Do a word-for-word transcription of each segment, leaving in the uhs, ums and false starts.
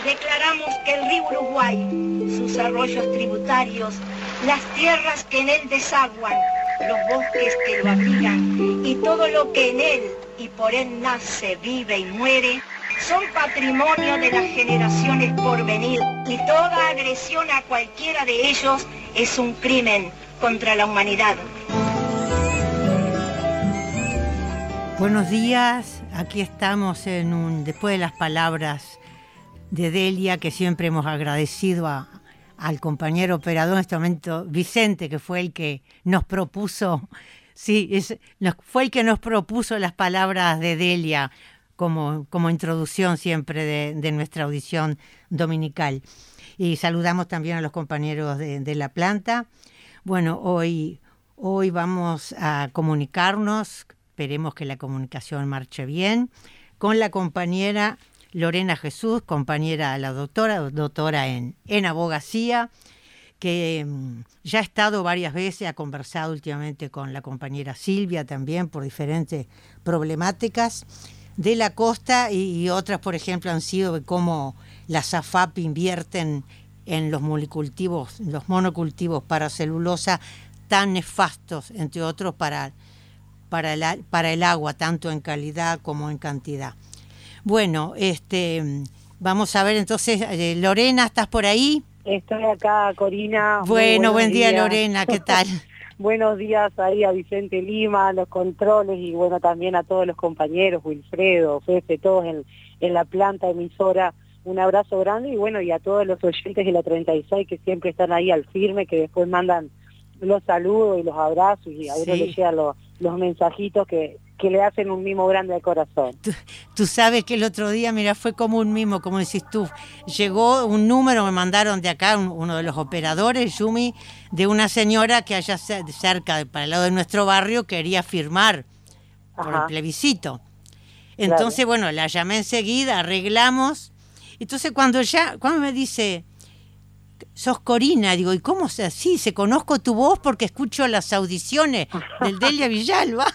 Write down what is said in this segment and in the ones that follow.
Declaramos que el río Uruguay, sus arroyos tributarios, las tierras que en él desaguan, los bosques que lo abrigan y todo lo que en él y por él nace, vive y muere, son patrimonio de las generaciones por venir, y toda agresión a cualquiera de ellos es un crimen contra la humanidad. Buenos días, aquí estamos en un, después de las palabras de Delia, que siempre hemos agradecido a, al compañero operador en este momento, Vicente, que fue el que nos propuso, sí, es, nos, fue el que nos propuso las palabras de Delia como, como introducción siempre de, de nuestra audición dominical. Y saludamos también a los compañeros de, de la planta. Bueno, hoy, hoy vamos a comunicarnos, esperemos que la comunicación marche bien, con la compañera Lorena Jesús, compañera de la doctora, doctora en, en abogacía, que um, ya ha estado varias veces, ha conversado últimamente con la compañera Silvia también por diferentes problemáticas de la costa y, y otras, por ejemplo, han sido de cómo las A F A P invierten en los monocultivos, los monocultivos para celulosa tan nefastos, entre otros, para, para, el, para el agua, tanto en calidad como en cantidad. Bueno, este, vamos a ver entonces, eh, Lorena, ¿estás por ahí? Estoy acá, Corina. Bueno, buen día, días. Lorena, ¿qué tal? Buenos días ahí a Vicente Lima, a los controles y bueno, también a todos los compañeros, Wilfredo, Fefe, todos en, en la planta emisora. Un abrazo grande y bueno, y a todos los oyentes de la treinta y seis que siempre están ahí al firme, que después mandan los saludos y los abrazos y a ver sí. les llegan los, los mensajitos que... que le hacen un mimo grande al corazón. Tú, tú sabes que el otro día, mira, fue como un mimo, como decís tú. Llegó un número, me mandaron de acá, un, uno de los operadores, Yumi, de una señora que allá cerca, para el lado de nuestro barrio, quería firmar Ajá. por el plebiscito. Entonces, claro. bueno, la llamé enseguida, arreglamos. Entonces, cuando ya, cuando me dice, sos Corina, digo, ¿y cómo se así? Se conozco tu voz porque escucho las audiciones del Delia Villalba.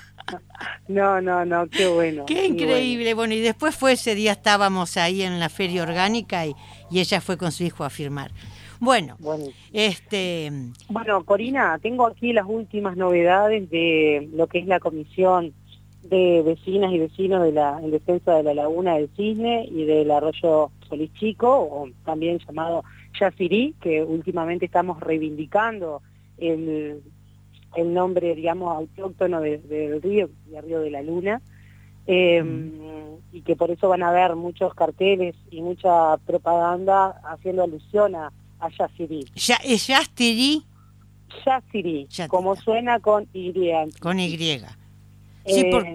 No, no, no, qué bueno. Qué increíble. Bueno. bueno, y después fue ese día, estábamos ahí en la feria orgánica y, y ella fue con su hijo a firmar. Bueno, bueno, este... Bueno, Corina, tengo aquí las últimas novedades de lo que es la comisión de vecinas y vecinos de la en defensa de la Laguna del Cisne y del arroyo Solís Chico, o también llamado Yacirí, que últimamente estamos reivindicando el... el nombre, digamos, autóctono del de río, el Río de la Luna, eh, mm. y que por eso van a haber muchos carteles y mucha propaganda haciendo alusión a, a Yacirí. Ya, ¿Es Yacirí? Yacirí, como suena con Y. Con Y. Sí, eh, por...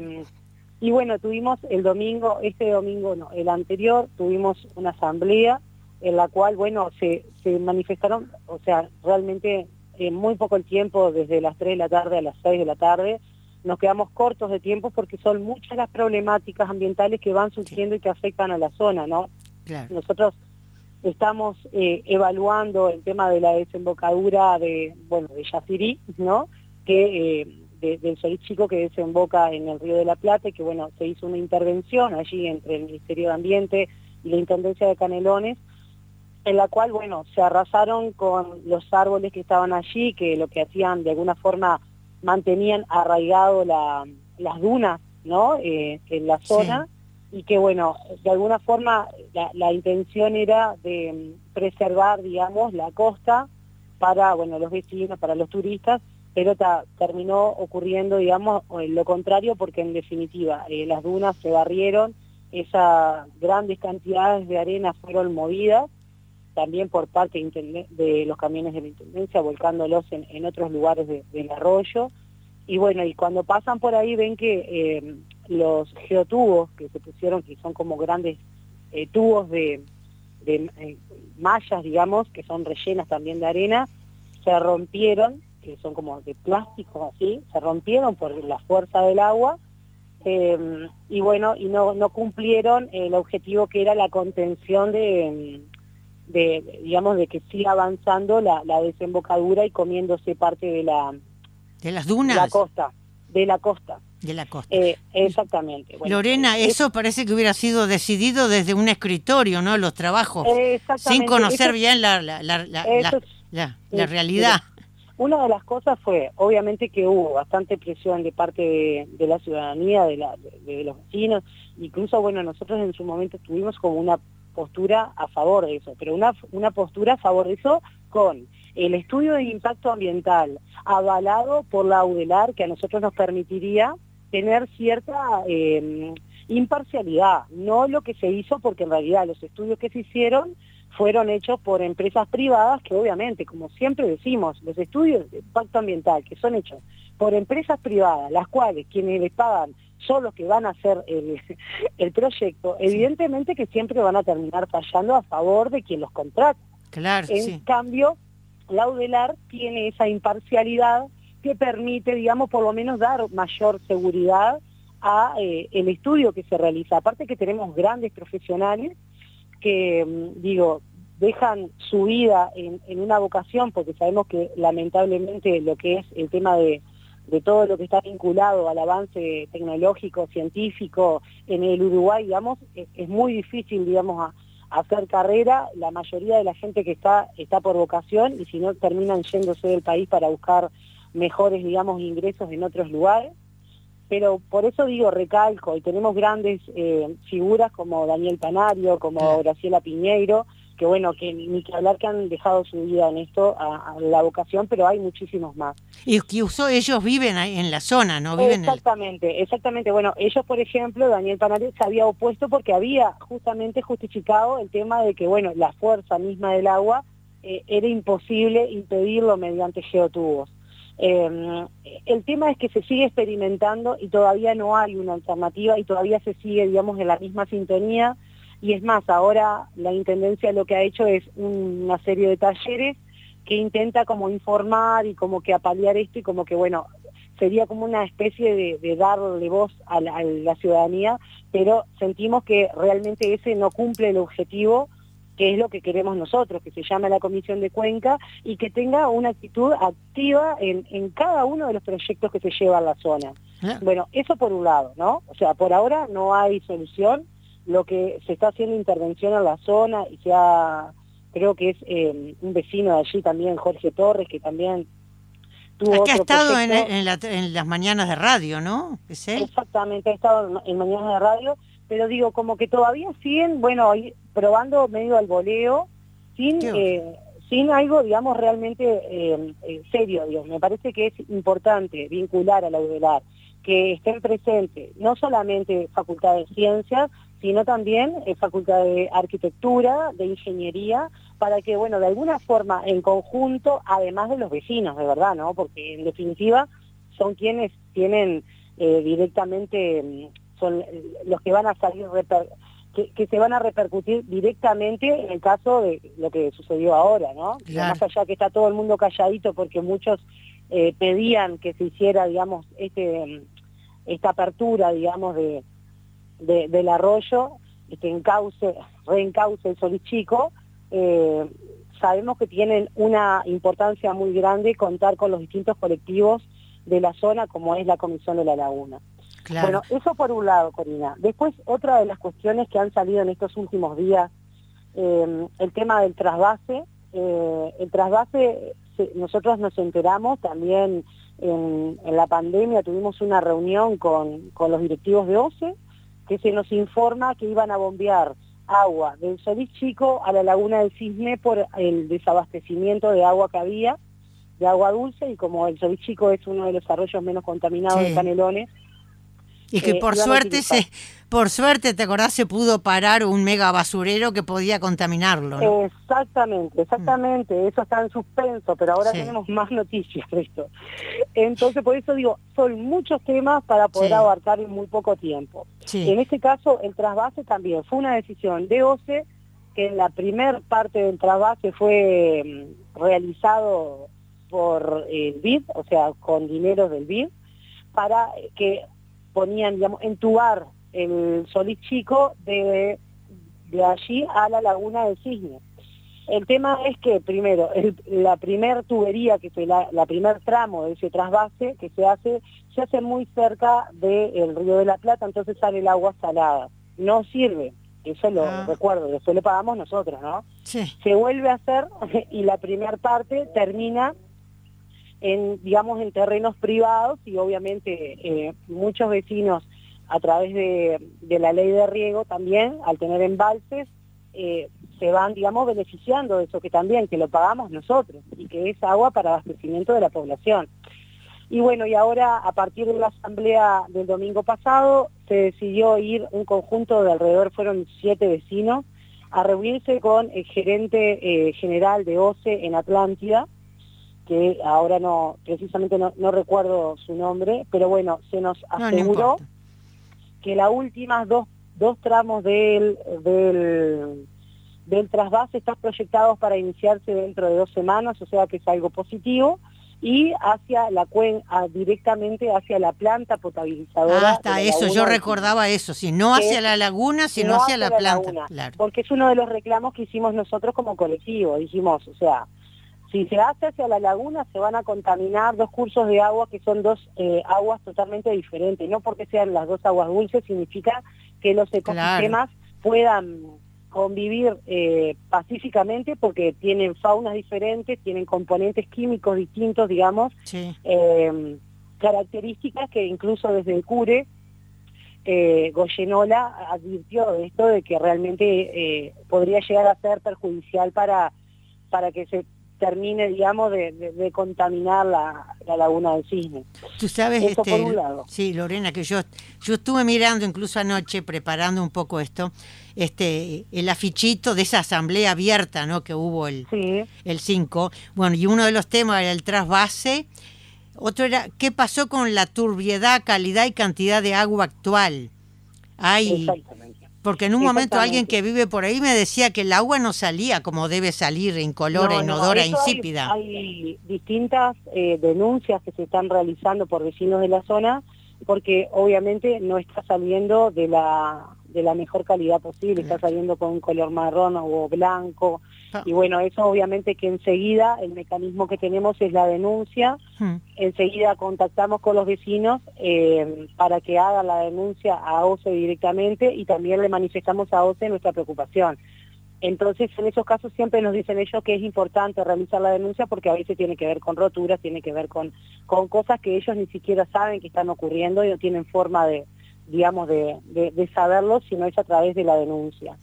Y bueno, tuvimos el domingo, este domingo no, el anterior, tuvimos una asamblea en la cual, bueno, se, se manifestaron, o sea, realmente... en muy poco el tiempo, desde las tres de la tarde a las seis de la tarde, nos quedamos cortos de tiempo porque son muchas las problemáticas ambientales que van surgiendo sí. y que afectan a la zona, ¿no? Claro. Nosotros estamos eh, evaluando el tema de la desembocadura de, bueno, de Yacirí, ¿no? Que eh, de, del Solís Chico que desemboca en el Río de la Plata y que, bueno, se hizo una intervención allí entre el Ministerio de Ambiente y la Intendencia de Canelones, en la cual, bueno, se arrasaron con los árboles que estaban allí, que lo que hacían de alguna forma mantenían arraigado la, las dunas, ¿no?, eh, en la zona, sí. y que, bueno, de alguna forma la, la intención era de preservar, digamos, la costa para, bueno, los vecinos, para los turistas, pero ta, terminó ocurriendo, digamos, lo contrario, porque en definitiva eh, las dunas se barrieron, esas grandes cantidades de arena fueron movidas, también por parte de, de los camiones de la Intendencia, volcándolos en, en otros lugares de, del arroyo. Y bueno, y cuando pasan por ahí ven que eh, los geotubos que se pusieron, que son como grandes eh, tubos de, de eh, mallas, digamos, que son rellenas también de arena, se rompieron, que son como de plástico así, se rompieron por la fuerza del agua, eh, y bueno, y no, no cumplieron el objetivo que era la contención de... de digamos de que siga avanzando la, la desembocadura y comiéndose parte de la de las dunas de la costa de la costa De la costa. Eh, exactamente. Bueno, Lorena, eh, eso parece que hubiera sido decidido desde un escritorio, ¿no? Los trabajos, eh, sin conocer eso, bien la, la, la, la, eso, la, la, la eh, realidad. Una de las cosas fue, obviamente, que hubo bastante presión de parte de, de la ciudadanía, de, la, de, de los vecinos, incluso, bueno, nosotros en su momento tuvimos como una postura a favor de eso, pero una, una postura a favor de eso con el estudio de impacto ambiental avalado por la UDELAR, que a nosotros nos permitiría tener cierta eh, imparcialidad, no lo que se hizo, porque en realidad los estudios que se hicieron fueron hechos por empresas privadas que obviamente, como siempre decimos, los estudios de impacto ambiental que son hechos por empresas privadas, las cuales quienes les pagan son los que van a hacer el, el proyecto, evidentemente que siempre van a terminar fallando a favor de quien los contrata. Claro, en sí. cambio, la UDELAR tiene esa imparcialidad que permite, digamos, por lo menos dar mayor seguridad a eh, el estudio que se realiza. Aparte que tenemos grandes profesionales que, digo, dejan su vida en, en una vocación, porque sabemos que lamentablemente lo que es el tema de, de todo lo que está vinculado al avance tecnológico, científico en el Uruguay, digamos, es, es muy difícil, digamos, a, a hacer carrera. La mayoría de la gente que está, está por vocación, y si no terminan yéndose del país para buscar mejores, digamos, ingresos en otros lugares. Pero por eso digo, recalco, y tenemos grandes eh, figuras como Daniel Panario, como Claro. Graciela Piñeiro, que bueno, que ni que hablar que han dejado su vida en esto, a, a la vocación, pero hay muchísimos más. Y que usó, ellos viven ahí en la zona, ¿no? Viven Exactamente, exactamente. Bueno, ellos, por ejemplo, Daniel Panario se había opuesto porque había justamente justificado el tema de que, bueno, la fuerza misma del agua eh, era imposible impedirlo mediante geotubos. Eh, el tema es que se sigue experimentando y todavía no hay una alternativa y todavía se sigue, digamos, en la misma sintonía, y es más, ahora la Intendencia lo que ha hecho es una serie de talleres que intenta como informar y como que apalear esto, y como que, bueno, sería como una especie de, de darle voz a la, a la ciudadanía, pero sentimos que realmente ese no cumple el objetivo, que es lo que queremos nosotros, que se llame la Comisión de Cuenca y que tenga una actitud activa en, en cada uno de los proyectos que se lleva a la zona. Ah. Bueno, eso por un lado, ¿no? O sea, por ahora no hay solución. Lo que se está haciendo intervención en la zona, y se ha, creo que es eh, un vecino de allí también, Jorge Torres, que también tuvo Aquí ha otro estado en, proyecto. en, la, en las mañanas de radio, ¿no? ¿Es él? Exactamente, ha estado en, en Mañanas de Radio, pero digo, como que todavía siguen, bueno, ahí probando medio al voleo, sin eh, sin algo, digamos, realmente eh, eh, serio, digamos. Me parece que es importante vincular a la UDELAR, que estén presentes no solamente Facultad de Ciencias, sino también eh, Facultad de Arquitectura, de Ingeniería, para que, bueno, de alguna forma, en conjunto, además de los vecinos, de verdad, ¿no? Porque en definitiva son quienes tienen eh, directamente, son los que van a salir, reper, que, que se van a repercutir directamente en el caso de lo que sucedió ahora, ¿no? Claro. Más allá que está todo el mundo calladito porque muchos eh, pedían que se hiciera, digamos, este esta apertura, digamos, de, de del arroyo, que encauce, reencauce el Solís Chico. eh, sabemos que tienen una importancia muy grande contar con los distintos colectivos de la zona, como es la Comisión de la Laguna. Claro. Bueno, eso por un lado, Corina. Después, otra de las cuestiones que han salido en estos últimos días, eh, el tema del trasvase. Eh, el trasvase, se, nosotros nos enteramos también en, en la pandemia, tuvimos una reunión con, con los directivos de O C E, que se nos informa que iban a bombear agua del Solís Chico a la Laguna del Cisne por el desabastecimiento de agua que había, de agua dulce, y como el Solís Chico es uno de los arroyos menos contaminados Sí. de Canelones. Y que eh, por iban a suerte, utilizar. se, por suerte, ¿te acordás? Se pudo parar un mega basurero que podía contaminarlo, ¿no? Exactamente, exactamente, eso está en suspenso, pero ahora Sí. tenemos más noticias de esto. Entonces, por eso digo, son muchos temas para poder Sí. abarcar en muy poco tiempo. Sí. En este caso, el trasvase también fue una decisión de O C E, que en la primer parte del trasvase fue mm, realizado por el B I D, o sea, con dineros del B I D, para que ponían, digamos, entubar el Solís Chico de, de allí a la Laguna del Cisne. El tema es que, primero, el, la primer tubería, que es la, la primer tramo de ese trasvase que se hace, se hace muy cerca del Río de la Plata, entonces sale el agua salada. No sirve, eso lo ah. recuerdo, después lo pagamos nosotros, ¿no? Sí. Se vuelve a hacer y la primera parte termina en, digamos, en terrenos privados y obviamente eh, muchos vecinos a través de, de la ley de riego también, al tener embalses, eh, se van, digamos, beneficiando de eso que también, que lo pagamos nosotros, y que es agua para abastecimiento de la población. Y bueno, y ahora, a partir de la asamblea del domingo pasado, se decidió ir un conjunto de alrededor, fueron siete vecinos, a reunirse con el gerente eh, general de O C E en Atlántida, que ahora no, precisamente no, no recuerdo su nombre, pero bueno, se nos aseguró no, no que las últimas dos, dos tramos del... del del trasvase están proyectados para iniciarse dentro de dos semanas, o sea que es algo positivo, y hacia la cuenca, directamente hacia la planta potabilizadora. Ah, hasta eso, yo recordaba eso, si no hacia la laguna, sino no hacia, hacia la, la planta. Laguna, claro. Porque es uno de los reclamos que hicimos nosotros como colectivo, dijimos, o sea, si se hace hacia la laguna se van a contaminar dos cursos de agua que son dos eh, aguas totalmente diferentes, no porque sean las dos aguas dulces significa que los ecosistemas claro. puedan convivir eh, pacíficamente porque tienen faunas diferentes, tienen componentes químicos distintos, digamos, sí. eh, características que incluso desde el CURE, eh, Goyenola advirtió de esto, de que realmente eh, podría llegar a ser perjudicial para, para que se termine, digamos, de, de, de contaminar la, la laguna del Cisne. Tú sabes, Eso este, por un lado. Sí, Lorena, que yo, yo estuve mirando incluso anoche, preparando un poco esto, este el afichito de esa asamblea abierta, ¿no?, que hubo el, sí. el cinco. Bueno, y uno de los temas era el trasvase, otro era qué pasó con la turbiedad, calidad y cantidad de agua actual. Hay, porque en un momento alguien que vive por ahí me decía que el agua no salía como debe salir, incolora, no, inodora, no, insípida. Hay, hay distintas eh, denuncias que se están realizando por vecinos de la zona, porque obviamente no está saliendo de la de la mejor calidad posible, está saliendo con un color marrón o blanco, ah. y bueno, eso obviamente que enseguida el mecanismo que tenemos es la denuncia, hmm. enseguida contactamos con los vecinos eh, para que hagan la denuncia a O C E directamente y también le manifestamos a O C E nuestra preocupación. Entonces, en esos casos siempre nos dicen ellos que es importante realizar la denuncia porque a veces tiene que ver con roturas, tiene que ver con, con cosas que ellos ni siquiera saben que están ocurriendo y no tienen forma de, digamos, de, de, de saberlo, sino es a través de la denuncia.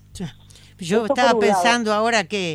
Yo Esto estaba pensando lado. ahora que,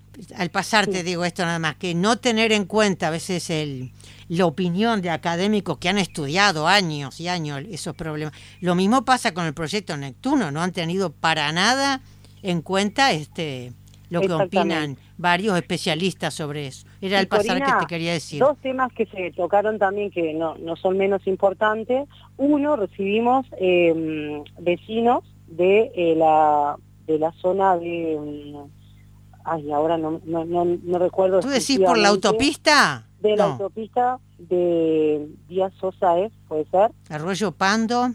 al pasarte sí. digo esto nada más, que no tener en cuenta a veces el, la opinión de académicos que han estudiado años y años esos problemas. Lo mismo pasa con el proyecto Neptuno, no han tenido para nada en cuenta este lo que opinan varios especialistas sobre eso. Era el pasar que te quería decir. Dos temas que se tocaron también que no, no son menos importantes. Uno, recibimos eh, vecinos de eh, la de la zona de... Um, ay, ahora no, no, no, no recuerdo. ¿Tú decís por la autopista? De la no. autopista de Díaz Sosa, ¿es? ¿Puede ser? Arroyo Pando.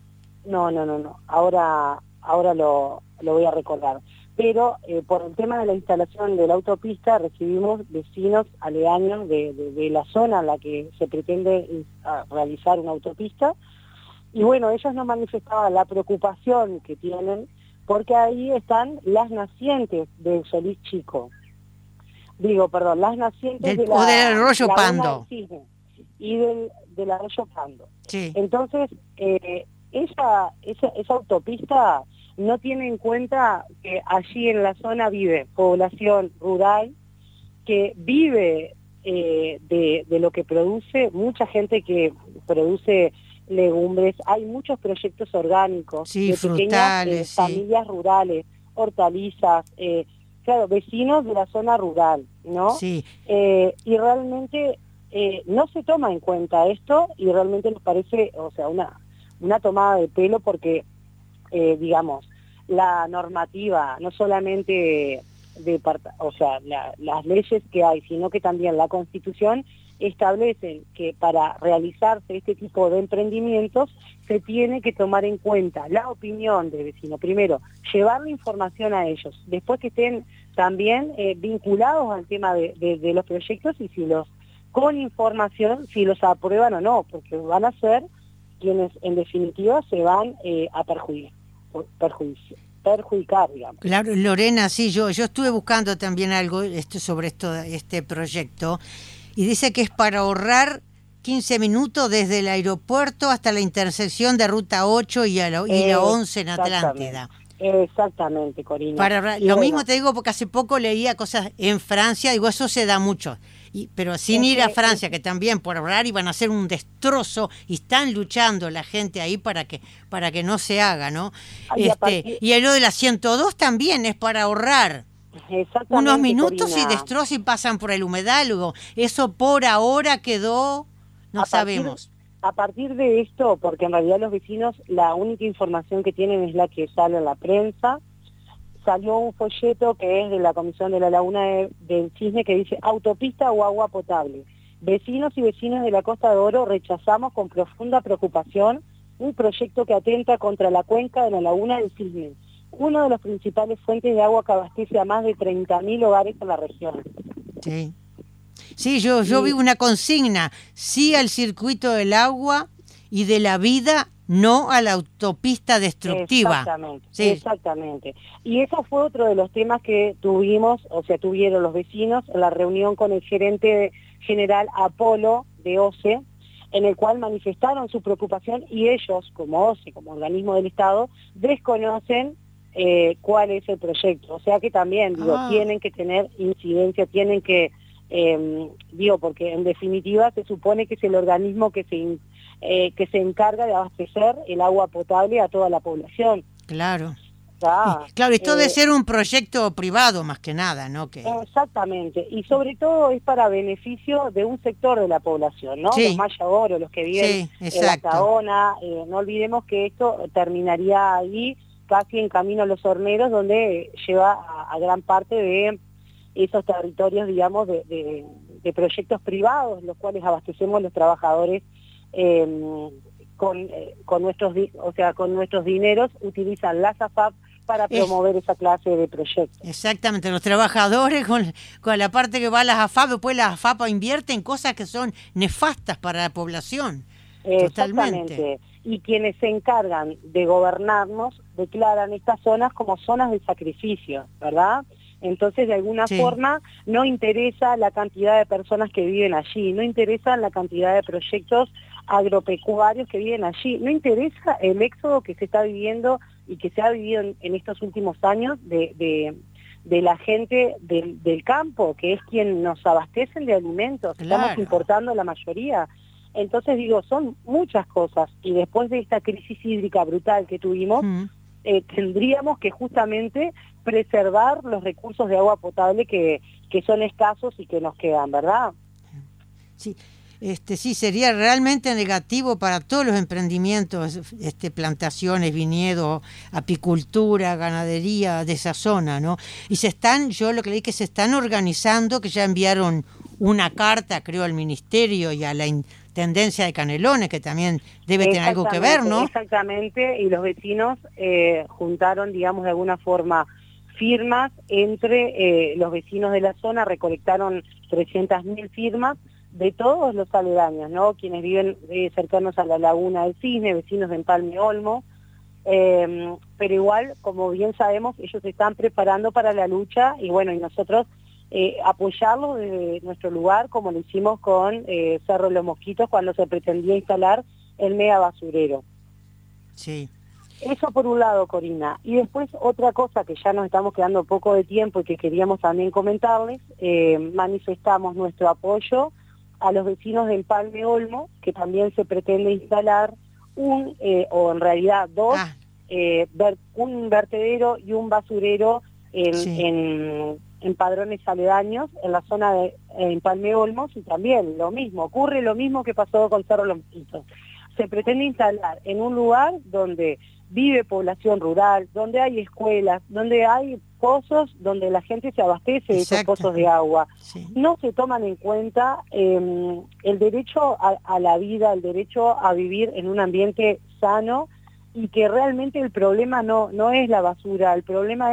No, no, no, no. Ahora, ahora lo, lo voy a recordar. Pero eh, por el tema de la instalación de la autopista recibimos vecinos aledaños de, de, de la zona en la que se pretende realizar una autopista y bueno, ellos nos manifestaban la preocupación que tienen porque ahí están las nacientes del Solís Chico. Digo, perdón, las nacientes del, de la, o del Arroyo Pando. Cisne, y del, del Arroyo Pando. Sí. Entonces, eh, esa, esa, esa autopista no tiene en cuenta que allí en la zona vive población rural, que vive eh, de, de lo que produce, mucha gente que produce legumbres, hay muchos proyectos orgánicos, sí, de frutales, pequeñas eh, sí. familias rurales, hortalizas, eh, claro, vecinos de la zona rural, ¿no? Sí. Eh, y realmente eh, no se toma en cuenta esto y realmente nos parece, o sea, una, una tomada de pelo porque Eh, digamos, la normativa, no solamente de, o sea, la, las leyes que hay, sino que también la Constitución establecen que para realizarse este tipo de emprendimientos se tiene que tomar en cuenta la opinión del vecino. Primero, llevar la información a ellos, después que estén también eh, vinculados al tema de, de, de los proyectos y si los, con información, si los aprueban o no, porque van a ser quienes en definitiva se van eh, a perjudicar, perjudicar, perjudicar, digamos. Claro, Lorena, sí, yo, yo estuve buscando también algo esto, sobre esto, este proyecto, y dice que es para ahorrar quince minutos desde el aeropuerto hasta la intersección de Ruta ocho y, a la, y la once en Atlántida. Exactamente, Corina. Para, lo bueno. mismo te digo porque hace poco leía cosas en Francia, digo, eso se da mucho, y, pero sin es ir que, a Francia, es... que también por hablar iban a hacer un destrozo, y están luchando la gente ahí para que para que no se haga, ¿no? Ay, este partir... Y lo de la ciento dos también es para ahorrar unos minutos, Corina. Y destrozan y pasan por el humedal, eso por ahora quedó, no a sabemos. Partir... A partir de esto, porque en realidad los vecinos la única información que tienen es la que sale en la prensa, salió un folleto que es de la Comisión de la Laguna de, del Cisne que dice autopista o agua potable. Vecinos y vecinas de la Costa de Oro rechazamos con profunda preocupación un proyecto que atenta contra la cuenca de la Laguna del Cisne, uno de los principales fuentes de agua que abastece a más de treinta mil hogares en la región. Sí. Sí, yo, yo vi una consigna, sí al circuito del agua y de la vida, no a la autopista destructiva. Exactamente, sí. exactamente. Y eso fue otro de los temas que tuvimos, o sea, tuvieron los vecinos en la reunión con el gerente general Apolo de O C E, en el cual manifestaron su preocupación y ellos, como O C E, como organismo del Estado, desconocen eh, cuál es el proyecto. O sea que también, digo, ah. tienen que tener incidencia, tienen que... Eh, digo, porque en definitiva se supone que es el organismo que se, eh, que se encarga de abastecer el agua potable a toda la población. Claro. Ya, y, claro, esto eh, debe ser un proyecto privado más que nada, ¿no? Que... Exactamente, y sobre todo es para beneficio de un sector de la población, ¿no? Sí. Los Maya-Oro, los que viven sí, en la Saona, eh, no olvidemos que esto terminaría ahí casi en camino a Los Horneros, donde lleva a, a gran parte de esos territorios, digamos, de, de, de proyectos privados, los cuales abastecemos los trabajadores eh, con, eh, con nuestros, o sea, con nuestros dineros, utilizan las A F A P para promover es, esa clase de proyectos. Exactamente, los trabajadores con, con la parte que va a las A F A P, después las A F A P invierten cosas que son nefastas para la población. Exactamente. Totalmente. Y quienes se encargan de gobernarnos declaran estas zonas como zonas de sacrificio, ¿verdad? Entonces, de alguna sí. forma, no interesa la cantidad de personas que viven allí, no interesa la cantidad de proyectos agropecuarios que viven allí, no interesa el éxodo que se está viviendo y que se ha vivido en, en estos últimos años de, de, de la gente del, del campo, que es quien nos abastece de alimentos, claro. Estamos importando la mayoría. Entonces, digo, son muchas cosas, y después de esta crisis hídrica brutal que tuvimos, mm. eh, tendríamos que justamente preservar los recursos de agua potable que, que son escasos y que nos quedan, ¿verdad? Sí, este, sí, sería realmente negativo para todos los emprendimientos, este, plantaciones, viñedos, apicultura, ganadería de esa zona, ¿no? Y se están, yo lo que leí que se están organizando, que ya enviaron una carta, creo, al ministerio y a la Intendencia de Canelones, que también debe tener algo que ver, ¿no? Exactamente, y los vecinos eh, juntaron, digamos, de alguna forma firmas entre eh, los vecinos de la zona, recolectaron trescientas mil firmas de todos los aledaños, ¿no? Quienes viven eh, cercanos a la Laguna del Cisne, vecinos de Empalme Olmo, eh, pero igual, como bien sabemos, ellos se están preparando para la lucha y bueno, y nosotros eh, apoyarlos desde nuestro lugar, como lo hicimos con eh, Cerro Los Mosquitos cuando se pretendía instalar el mega basurero. Sí. Eso por un lado, Corina. Y después otra cosa que ya nos estamos quedando poco de tiempo y que queríamos también comentarles, eh, manifestamos nuestro apoyo a los vecinos del Empalme Olmo, que también se pretende instalar un, eh, o en realidad dos, ah. eh, ver, un vertedero y un basurero en, sí. en, en padrones aledaños, en la zona de Empalme Olmos, y también lo mismo, ocurre lo mismo que pasó con Cerro Los Mosquitos. Se pretende instalar en un lugar donde vive población rural, donde hay escuelas, donde hay pozos, donde la gente se abastece de esos pozos de agua. Sí. No se toman en cuenta eh, el derecho a, a la vida, el derecho a vivir en un ambiente sano, y que realmente el problema no, no es la basura, el problema es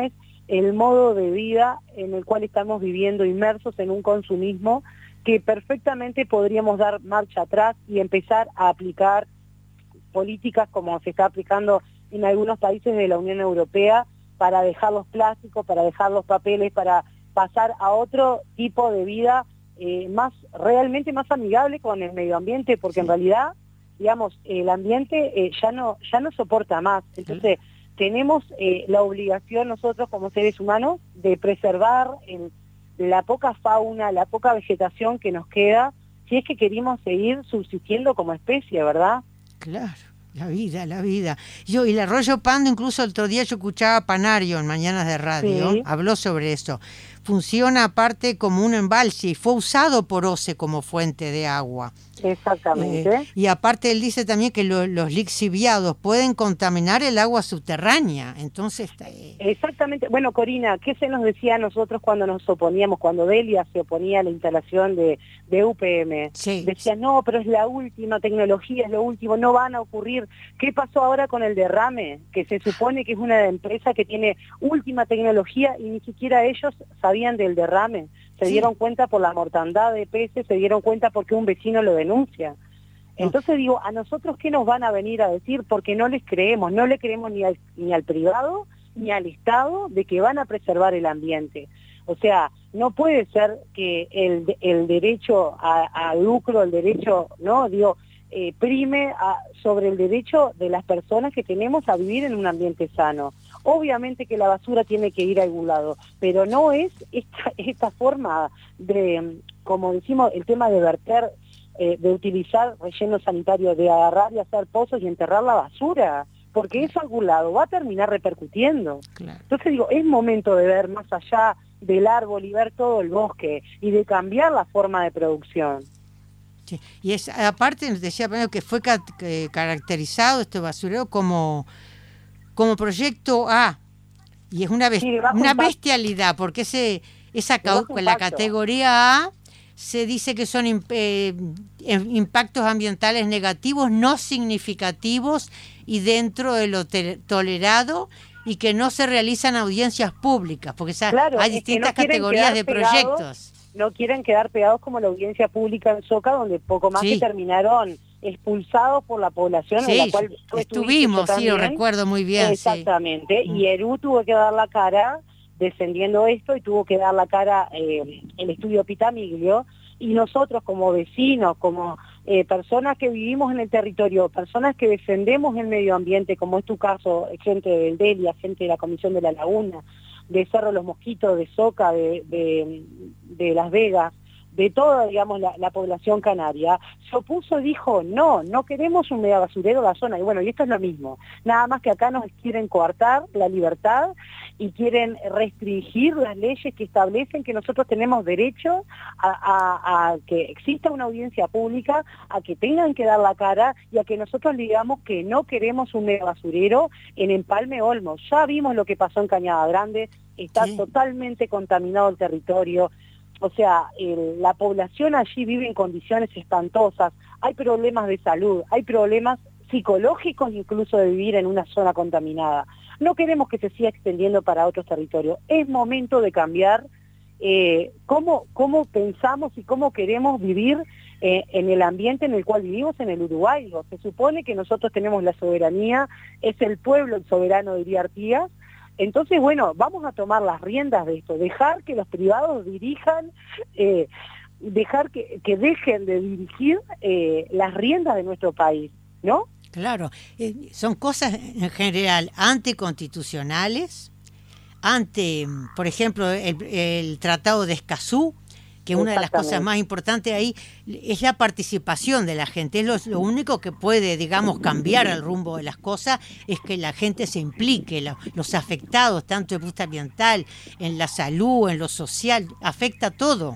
el modo de vida en el cual estamos viviendo inmersos en un consumismo que perfectamente podríamos dar marcha atrás y empezar a aplicar políticas como se está aplicando en algunos países de la Unión Europea para dejar los plásticos, para dejar los papeles, para pasar a otro tipo de vida eh, más realmente más amigable con el medio ambiente, porque sí. en realidad, digamos, el ambiente eh, ya no ya no soporta más. Entonces, sí. tenemos eh, la obligación nosotros como seres humanos de preservar el la poca fauna, la poca vegetación que nos queda, si es que queremos seguir subsistiendo como especie, ¿verdad? Claro, la vida, la vida. Yo, y el arroyo Pando, incluso el otro día yo escuchaba a Panario en Mañanas de Radio, sí. habló sobre eso. Funciona aparte como un embalse y fue usado por OCE como fuente de agua. Exactamente. Eh, y aparte él dice también que lo, los lixiviados pueden contaminar el agua subterránea. Entonces, eh... Exactamente. Bueno, Corina, ¿qué se nos decía a nosotros cuando nos oponíamos, cuando Delia se oponía a la instalación de, de U P M? Sí. Decía, no, pero es la última tecnología, es lo último, no van a ocurrir. ¿Qué pasó ahora con el derrame? Que se supone que es una empresa que tiene última tecnología y ni siquiera ellos sabían del derrame. Se sí. dieron cuenta por la mortandad de peces, se dieron cuenta porque un vecino lo denuncia. Entonces digo, ¿a nosotros qué nos van a venir a decir? Porque no les creemos, no le creemos ni al, ni al privado ni al Estado de que van a preservar el ambiente. O sea, no puede ser que el, el derecho al lucro, el derecho, ¿no? Digo, eh, prime a, sobre el derecho de las personas que tenemos a vivir en un ambiente sano. Obviamente que la basura tiene que ir a algún lado, pero no es esta, esta forma de, como decimos, el tema de verter, eh, de utilizar relleno sanitario, de agarrar y hacer pozos y enterrar la basura, porque eso a algún lado va a terminar repercutiendo. Claro. Entonces digo, es momento de ver más allá del árbol y ver todo el bosque y de cambiar la forma de producción. Sí. Y es aparte, decía que fue ca que caracterizado este basurero como... como proyecto A, y es una, best sí, una bestialidad, porque ese esa la categoría A se dice que son imp eh, impactos ambientales negativos no significativos y dentro de lo tolerado, y que no se realizan audiencias públicas, porque esa, claro, hay distintas no categorías de pegados, proyectos. No quieren quedar pegados como la audiencia pública en Soca, donde poco más sí. que terminaron expulsados por la población, sí, en la cual estuvimos, sí, lo recuerdo muy bien. Exactamente, sí. y Eru tuvo que dar la cara defendiendo esto, y tuvo que dar la cara eh, el estudio Pitamiglio, y nosotros como vecinos, como eh, personas que vivimos en el territorio, personas que defendemos el medio ambiente, como es tu caso, gente del Delia, gente de la Comisión de la Laguna, de Cerro Los Mosquitos, de Soca, de, de, de Las Vegas, de toda, digamos, la, la población canaria, se opuso y dijo, no, no queremos un mega basurero en la zona. Y bueno, y esto es lo mismo, nada más que acá nos quieren coartar la libertad y quieren restringir las leyes que establecen que nosotros tenemos derecho a, a, a que exista una audiencia pública, a que tengan que dar la cara y a que nosotros digamos que no queremos un mega basurero en Empalme Olmos. Ya vimos lo que pasó en Cañada Grande, está sí. totalmente contaminado el territorio. O sea, el, la población allí vive en condiciones espantosas, hay problemas de salud, hay problemas psicológicos incluso de vivir en una zona contaminada. No queremos que se siga extendiendo para otros territorios. Es momento de cambiar eh, cómo, cómo pensamos y cómo queremos vivir eh, en el ambiente en el cual vivimos en el Uruguay. Se supone que nosotros tenemos la soberanía, es el pueblo el soberano, diría Artigas. Entonces, bueno, vamos a tomar las riendas de esto, dejar que los privados dirijan, eh, dejar que, que dejen de dirigir eh, las riendas de nuestro país, ¿no? Claro, eh, son cosas en general anticonstitucionales, ante, por ejemplo, el, el Tratado de Escazú, que una de las cosas más importantes ahí es la participación de la gente. Es lo, lo único que puede, digamos, cambiar el rumbo de las cosas, es que la gente se implique, la, los afectados, tanto desde el punto ambiental, en la salud, en lo social, afecta todo.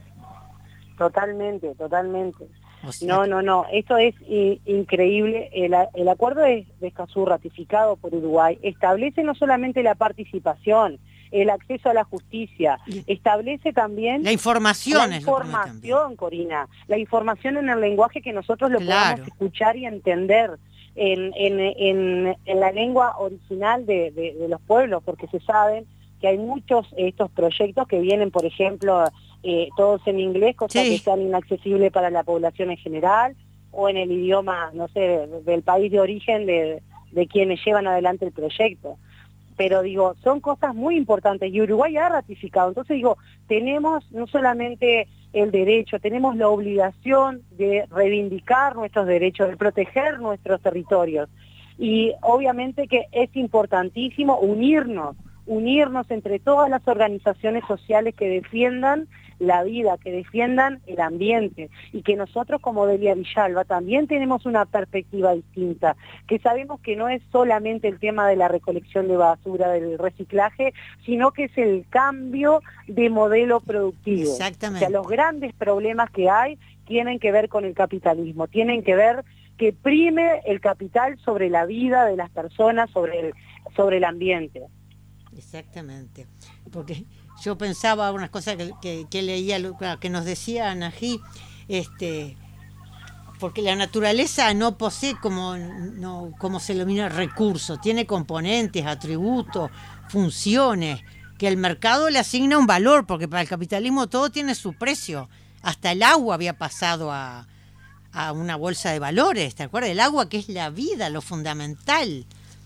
Totalmente, totalmente. O sea, no, no, no, esto es i- increíble. El, el acuerdo de, de Escazú ratificado por Uruguay establece no solamente la participación, el acceso a la justicia, establece también la información, la es información, Corina, la información en el lenguaje que nosotros lo claro. podamos escuchar y entender en, en, en, en la lengua original de, de, de los pueblos, porque se saben que hay muchos eh, estos proyectos que vienen, por ejemplo, eh, todos en inglés, cosas Sí. que sean inaccesibles para la población en general, o en el idioma, no sé, del país de origen de, de quienes llevan adelante el proyecto. Pero digo, son cosas muy importantes y Uruguay ha ratificado. Entonces digo, tenemos no solamente el derecho, tenemos la obligación de reivindicar nuestros derechos, de proteger nuestros territorios. Y obviamente que es importantísimo unirnos, unirnos entre todas las organizaciones sociales que defiendan la vida, que defiendan el ambiente, y que nosotros como Delia Villalba también tenemos una perspectiva distinta, que sabemos que no es solamente el tema de la recolección de basura, del reciclaje, sino que es el cambio de modelo productivo. Exactamente. O sea, los grandes problemas que hay tienen que ver con el capitalismo, tienen que ver que prime el capital sobre la vida de las personas, sobre el, sobre el ambiente. Exactamente, porque yo pensaba unas cosas que, que, que leía, que nos decía Anají, este, porque la naturaleza no posee como, no, como se denomina recursos, tiene componentes, atributos, funciones, que el mercado le asigna un valor, porque para el capitalismo todo tiene su precio, hasta el agua había pasado a, a una bolsa de valores, ¿te acuerdas? El agua, que es la vida, lo fundamental.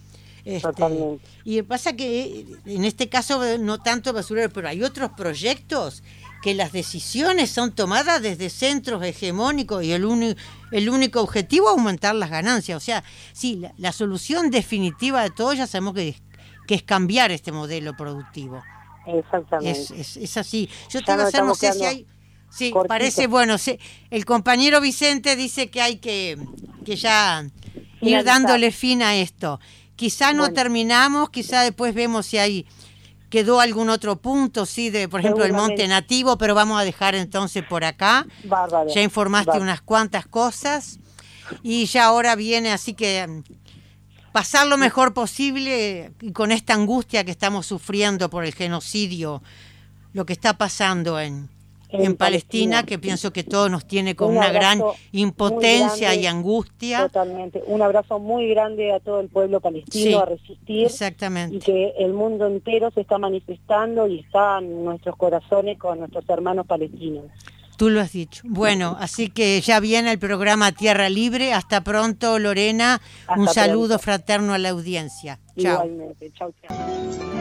Este, y pasa que en este caso no tanto basurero, pero hay otros proyectos que las decisiones son tomadas desde centros hegemónicos y el, uni, el único objetivo es aumentar las ganancias. O sea, sí, la, la solución definitiva de todo ya sabemos que, que es cambiar este modelo productivo. Exactamente. Es, es, es así. Yo ya te iba a hacer, no sé si hay... Sí, cortito. Parece bueno. Sí, el compañero Vicente dice que hay que, que ya ir Finalizar. dándole fin a esto. Quizá no bueno. terminamos, quizá después vemos si hay quedó algún otro punto, sí, de por ejemplo el monte nativo, pero vamos a dejar entonces por acá. Bárbaro. Ya informaste Bárbaro. unas cuantas cosas y ya ahora viene, así que pasar lo mejor posible y con esta angustia que estamos sufriendo por el genocidio, lo que está pasando en En, en Palestina, Palestina, que pienso que todo nos tiene con un una gran impotencia grande, y angustia. Totalmente. Un abrazo muy grande a todo el pueblo palestino, sí, a resistir. Exactamente. Y que el mundo entero se está manifestando y está en nuestros corazones con nuestros hermanos palestinos. Tú lo has dicho. Bueno, así que ya viene el programa Tierra Libre. Hasta pronto, Lorena. Hasta un saludo pronto. Fraterno a la audiencia. Chao. Igualmente. Chau, chau.